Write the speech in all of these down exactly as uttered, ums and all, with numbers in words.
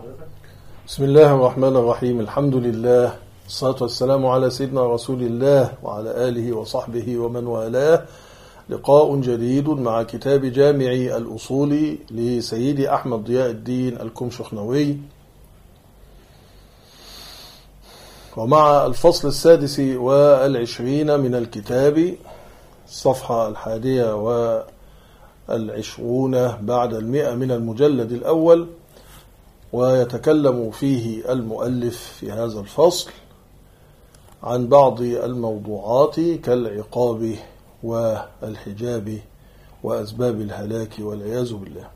بسم الله الرحمن الرحيم. الحمد لله، الصلاة والسلام على سيدنا رسول الله وعلى آله وصحبه ومن والاه. لقاء جديد مع كتاب جامع الأصول لسيد أحمد ضياء الدين الكمشخنوي، ومع الفصل السادس والعشرين من الكتاب، الصفحة الحادية والعشرون بعد المئة من المجلد الأول. ويتكلم فيه المؤلف في هذا الفصل عن بعض الموضوعات كالعقاب والحجاب وأسباب الهلاك والعياذ بالله.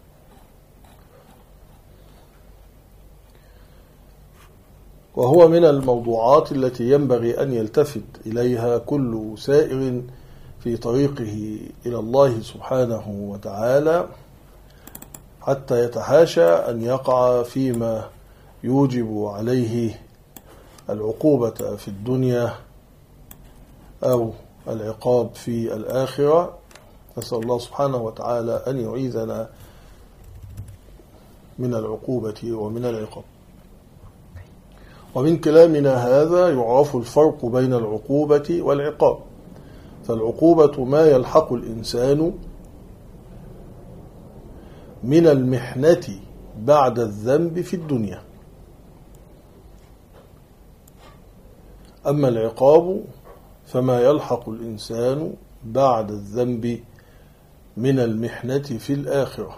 وهو من الموضوعات التي ينبغي أن يلتفت إليها كل سائر في طريقه إلى الله سبحانه وتعالى، حتى يتحاشى أن يقع فيما يوجب عليه العقوبة في الدنيا أو العقاب في الآخرة. نسأل الله سبحانه وتعالى أن يعيذنا من العقوبة ومن العقاب. ومن كلامنا هذا يعرف الفرق بين العقوبة والعقاب. فالعقوبة ما يلحق الإنسان من المحنة بعد الذنب في الدنيا، أما العقاب فما يلحق الإنسان بعد الذنب من المحنة في الآخرة.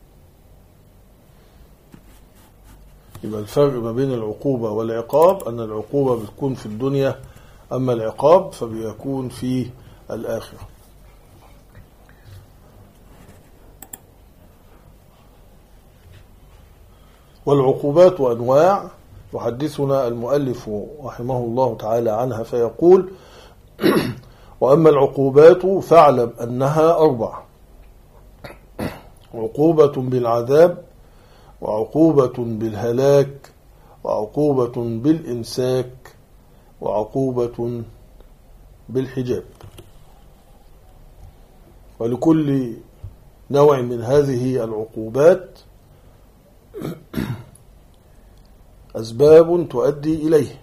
يبقى الفرق ما بين العقوبة والعقاب أن العقوبة بتكون في الدنيا، أما العقاب فبيكون في الآخرة. والعقوبات أنواع يحدثنا المؤلف رحمه الله تعالى عنها فيقول: وأما العقوبات فاعلم أنها أربع: عقوبة بالعذاب، وعقوبة بالهلاك، وعقوبة بالإمساك، وعقوبة بالحجاب. ولكل نوع من هذه العقوبات أسباب تؤدي إليه.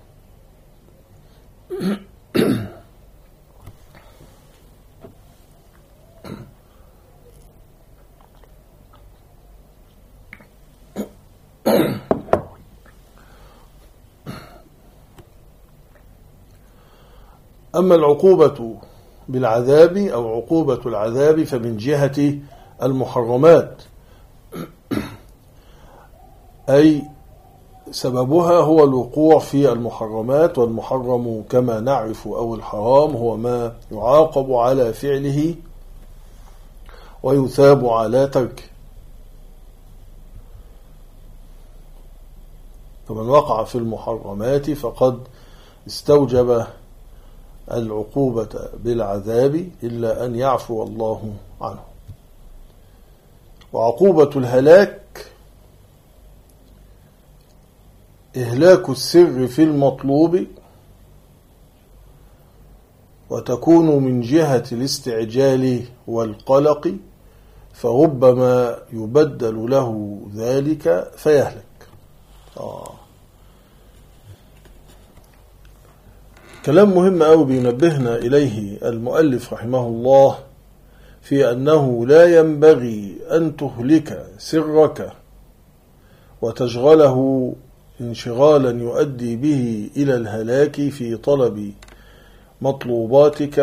أما العقوبة بالعذاب أو عقوبة العذاب فمن جهة المحرمات، أي سببها هو الوقوع في المحرمات. والمحرم كما نعرف أو الحرام هو ما يعاقب على فعله ويثاب على تركه. فمن وقع في المحرمات فقد استوجب العقوبة بالعذاب إلا أن يعفو الله عنه. وعقوبة الهلاك إهلاك السر في المطلوب، وتكون من جهة الاستعجال والقلق، فربما يبدل له ذلك فيهلك. آه. كلام مهم أوي بينبهنا إليه المؤلف رحمه الله في أنه لا ينبغي أن تهلك سرك وتشغله انشغالا يؤدي به إلى الهلاك في طلب مطلوباتك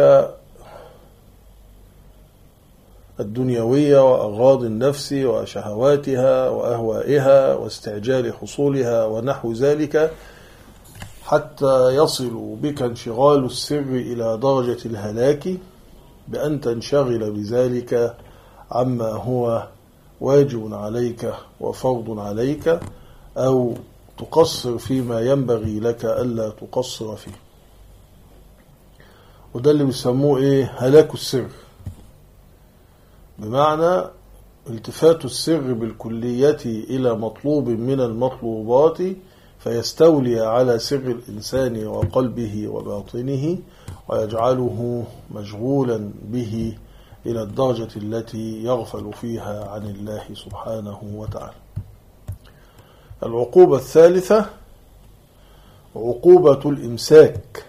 الدنيوية وأغراض النفس وشهواتها وأهوائها واستعجال حصولها ونحو ذلك، حتى يصل بك انشغال السر إلى درجة الهلاك بأن تنشغل بذلك عما هو واجب عليك وفرض عليك، أو تقصر فيما ينبغي لك ألا تقصر فيه. وده اللي بيسموه إيه؟ هلاك السر، بمعنى التفات السر بالكلية إلى مطلوب من المطلوبات فيستولي على سر الإنسان وقلبه وباطنه ويجعله مشغولا به إلى الدرجة التي يغفل فيها عن الله سبحانه وتعالى. العقوبة الثالثة عقوبة الإمساك،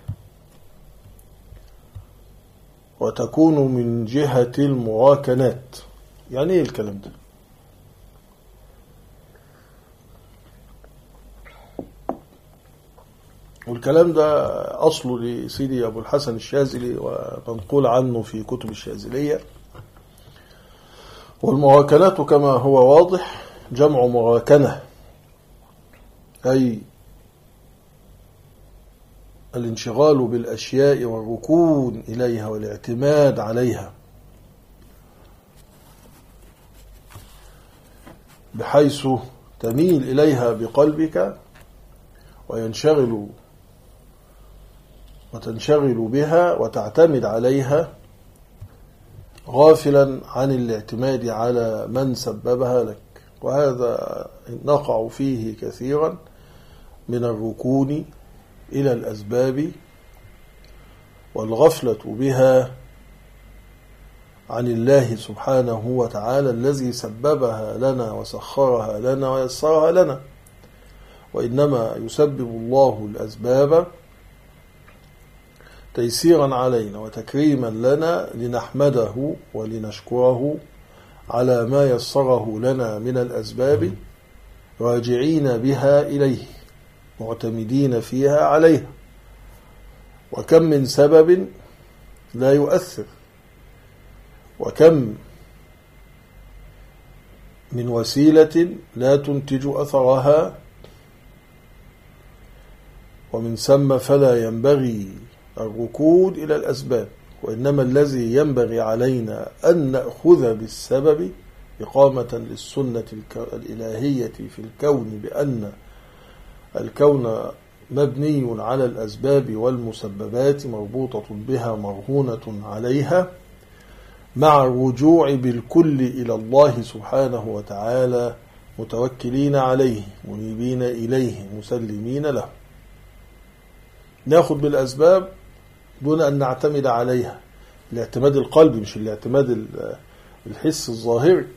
وتكون من جهة المراكنات. يعني ايه الكلام ده؟ والكلام ده أصله لسيدي أبو الحسن الشاذلي ومنقول عنه في كتب الشاذلية. والمراكنات كما هو واضح جمع مراكنة، أي الانشغال بالأشياء والركون إليها والاعتماد عليها، بحيث تميل إليها بقلبك وينشغل وتنشغل بها وتعتمد عليها، غافلا عن الاعتماد على من سببها لك. وهذا نقع فيه كثيرا من الركون إلى الأسباب والغفلة بها عن الله سبحانه وتعالى الذي سببها لنا وسخرها لنا ويسرها لنا. وإنما يسبب الله الأسباب تيسيرا علينا وتكريما لنا لنحمده ولنشكره على ما يسره لنا من الأسباب، راجعين بها إليه معتمدين فيها عليها. وكم من سبب لا يؤثر، وكم من وسيلة لا تنتج أثرها، ومن ثم فلا ينبغي الركود إلى الأسباب، وإنما الذي ينبغي علينا أن نأخذ بالسبب إقامة للسنة الإلهية في الكون، بأن الكون مبني على الأسباب والمسببات مربوطة بها مرهونة عليها، مع الرجوع بالكل إلى الله سبحانه وتعالى متوكلين عليه منيبين إليه مسلمين له. نأخذ بالأسباب دون أن نعتمد عليها، الاعتماد القلبي مش الاعتماد الحس الظاهري،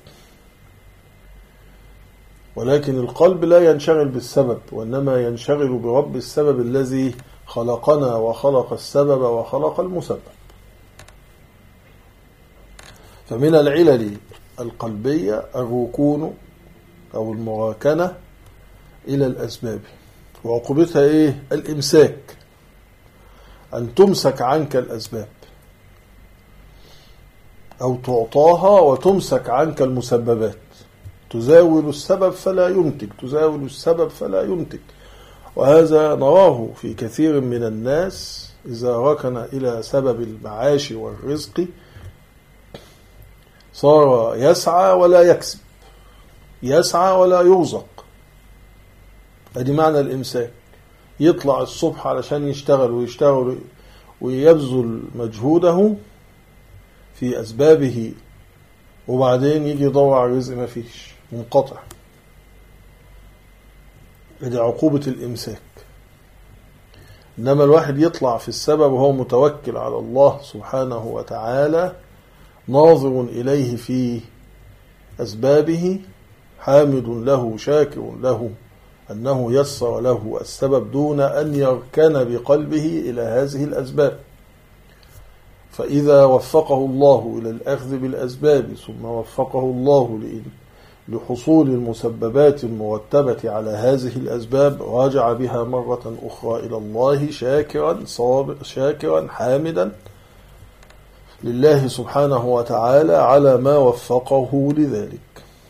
ولكن القلب لا ينشغل بالسبب، وإنما ينشغل برب السبب الذي خلقنا وخلق السبب وخلق المسبب. فمن العلل القلبية الركون أو المراكنة إلى الأسباب، وعقوبتها إيه؟ الإمساك، أن تمسك عنك الأسباب أو تعطاها وتمسك عنك المسببات. تزاول السبب فلا ينتج، تزاول السبب فلا ينتج. وهذا نراه في كثير من الناس إذا ركن إلى سبب المعاش والرزق صار يسعى ولا يكسب، يسعى ولا يرزق. هذه معنى الإمساك. يطلع الصبح علشان يشتغل ويشتغل ويبذل مجهوده في أسبابه، وبعدين يجي يدور على الرزق ما فيش، منقطع. هذه عقوبة الإمساك. إنما الواحد يطلع في السبب وهو متوكل على الله سبحانه وتعالى، ناظر إليه في أسبابه، حامد له شاكر له أنه يسر له السبب دون أن يركن بقلبه إلى هذه الأسباب. فإذا وفقه الله إلى الأخذ بالأسباب ثم وفقه الله لحصول المسببات المرتبة على هذه الأسباب، راجع بها مرة أخرى إلى الله شاكرا صابر شاكرا حامدا لله سبحانه وتعالى على ما وفقه لذلك.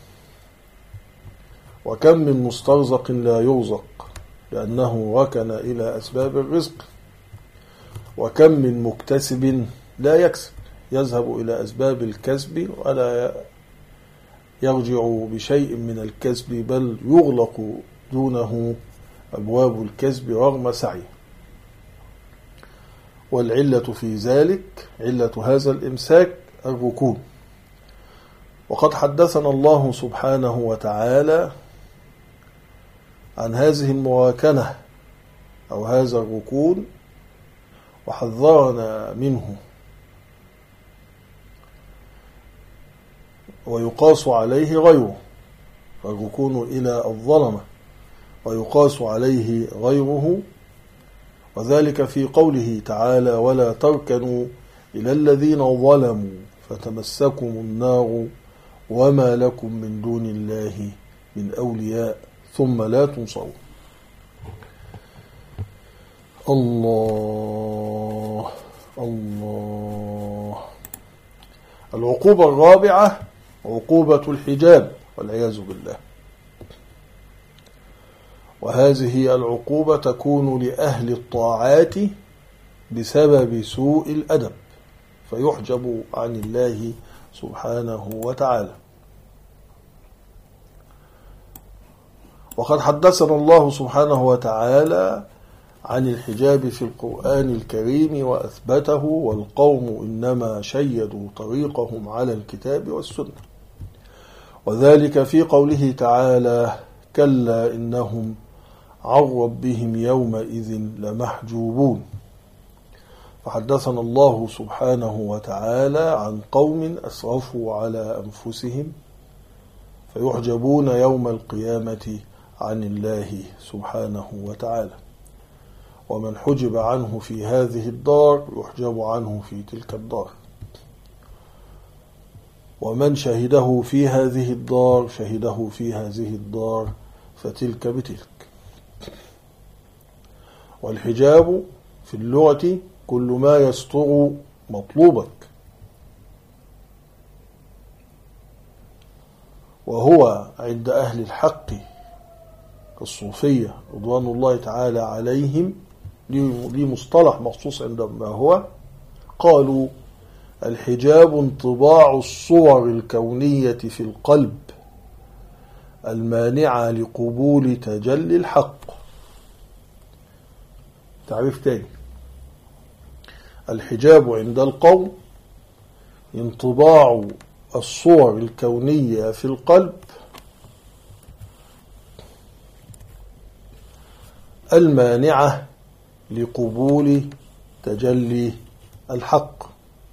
وكم من مسترزق لا يرزق لأنه ركن إلى أسباب الرزق، وكم من مكتسب لا يكسب، يذهب إلى أسباب الكسب ولا يرجع بشيء من الكسب، بل يغلق دونه أبواب الكسب رغم سعيه. والعلة في ذلك، علة هذا الإمساك، الركون. وقد حدثنا الله سبحانه وتعالى عن هذه المراكنة أو هذا الركون وحذرنا منه، ويقاس عليه غيره، الركون إلى الظلمة ويقاس عليه غيره، وذلك في قوله تعالى: ولا تركنوا إلى الذين ظلموا فتمسكم النار وما لكم من دون الله من أولياء ثم لا تنصرون. الله الله. العقوبة الرابعة عقوبة الحجاب والعياذ بالله، وهذه العقوبة تكون لأهل الطاعات بسبب سوء الأدب فيحجب عن الله سبحانه وتعالى. وقد حدثنا الله سبحانه وتعالى عن الحجاب في القرآن الكريم وأثبته: والقوم إنما شيدوا طريقهم على الكتاب والسنة. وذلك في قوله تعالى: كلا إنهم عن ربهم يومئذ لمحجوبون. فحدثنا الله سبحانه وتعالى عن قوم أسرفوا على أنفسهم فيحجبون يوم القيامة عن الله سبحانه وتعالى، ومن حجب عنه في هذه الدار يحجب عنه في تلك الدار، ومن شهده في هذه الدار شهده في هذه الدار، فتلك بتلك. والحجاب في اللغة كل ما يستر مطلوبك، وهو عند أهل الحق الصوفية رضوان الله تعالى عليهم لي مصطلح مخصوص عندما هو قالوا: الحجاب انطباع الصور الكونية في القلب المانعة لقبول تجلي الحق. تعريف تاني: الحجاب عند القوم انطباع الصور الكونية في القلب المانعة لقبول تجلي الحق.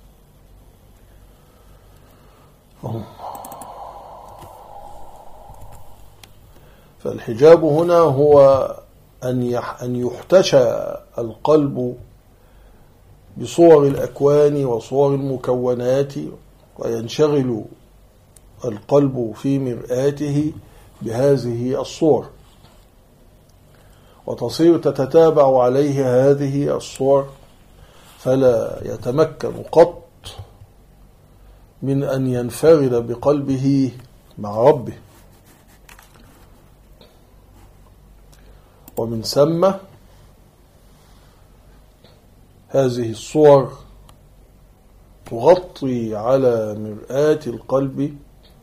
فالحجاب هنا هو أن يحتشى القلب بصور الأكوان وصور المكونات، وينشغل القلب في مرآته بهذه الصور، وتصير تتتابع عليه هذه الصور، فلا يتمكن قط من أن ينفرد بقلبه مع ربه. ومن ثم هذه الصور تغطي على مرآة القلب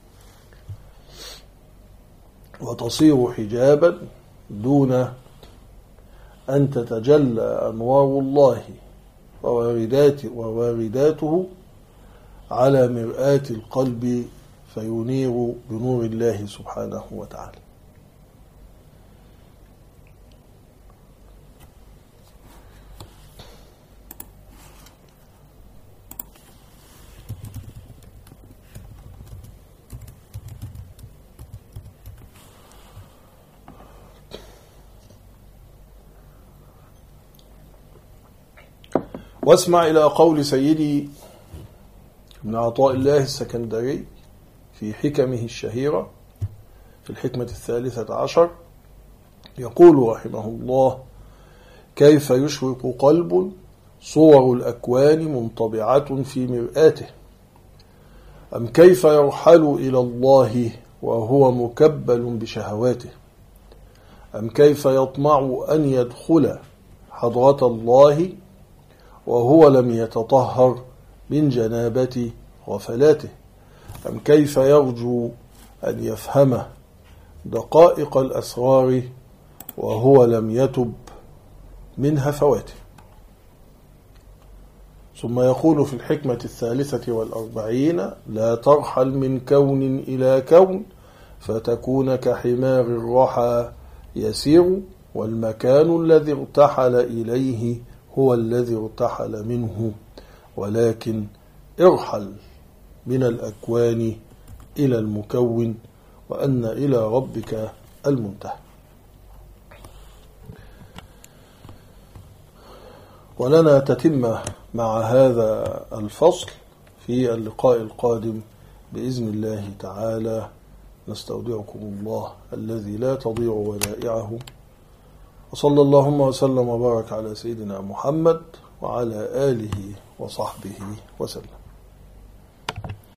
وتصير حجابا دون أن تتجلى أنوار الله وواردات ووارداته على مرآة القلب فينير بنور الله سبحانه وتعالى. واسمع إلى قول سيدي ابن عطاء الله السكندري في حكمه الشهيرة في الحكمة الثالثة عشر، يقول رحمه الله: كيف يشرق قلب صور الأكوان منطبعة في مرآته؟ أم كيف يرحل إلى الله وهو مكبل بشهواته؟ أم كيف يطمع أن يدخل حضرة الله وهو لم يتطهر من جنابة غفلاته؟ أم كيف يرجو أن يفهم دقائق الأسرار وهو لم يتب من هفواته؟ ثم يقول في الحكمة الثالثة والأربعين: لا ترحل من كون إلى كون فتكون كحمار الرحى يسير، والمكان الذي ارتحل إليه هو الذي ارتحل منه، ولكن ارحل من الأكوان إلى المكون، وأن إلى ربك المنتهى. ولنا تتمة مع هذا الفصل في اللقاء القادم بإذن الله تعالى. نستودعكم الله الذي لا تضيع ودائعه، وصلى اللهم وسلم وبارك على سيدنا محمد وعلى آله وصحبه وسلم.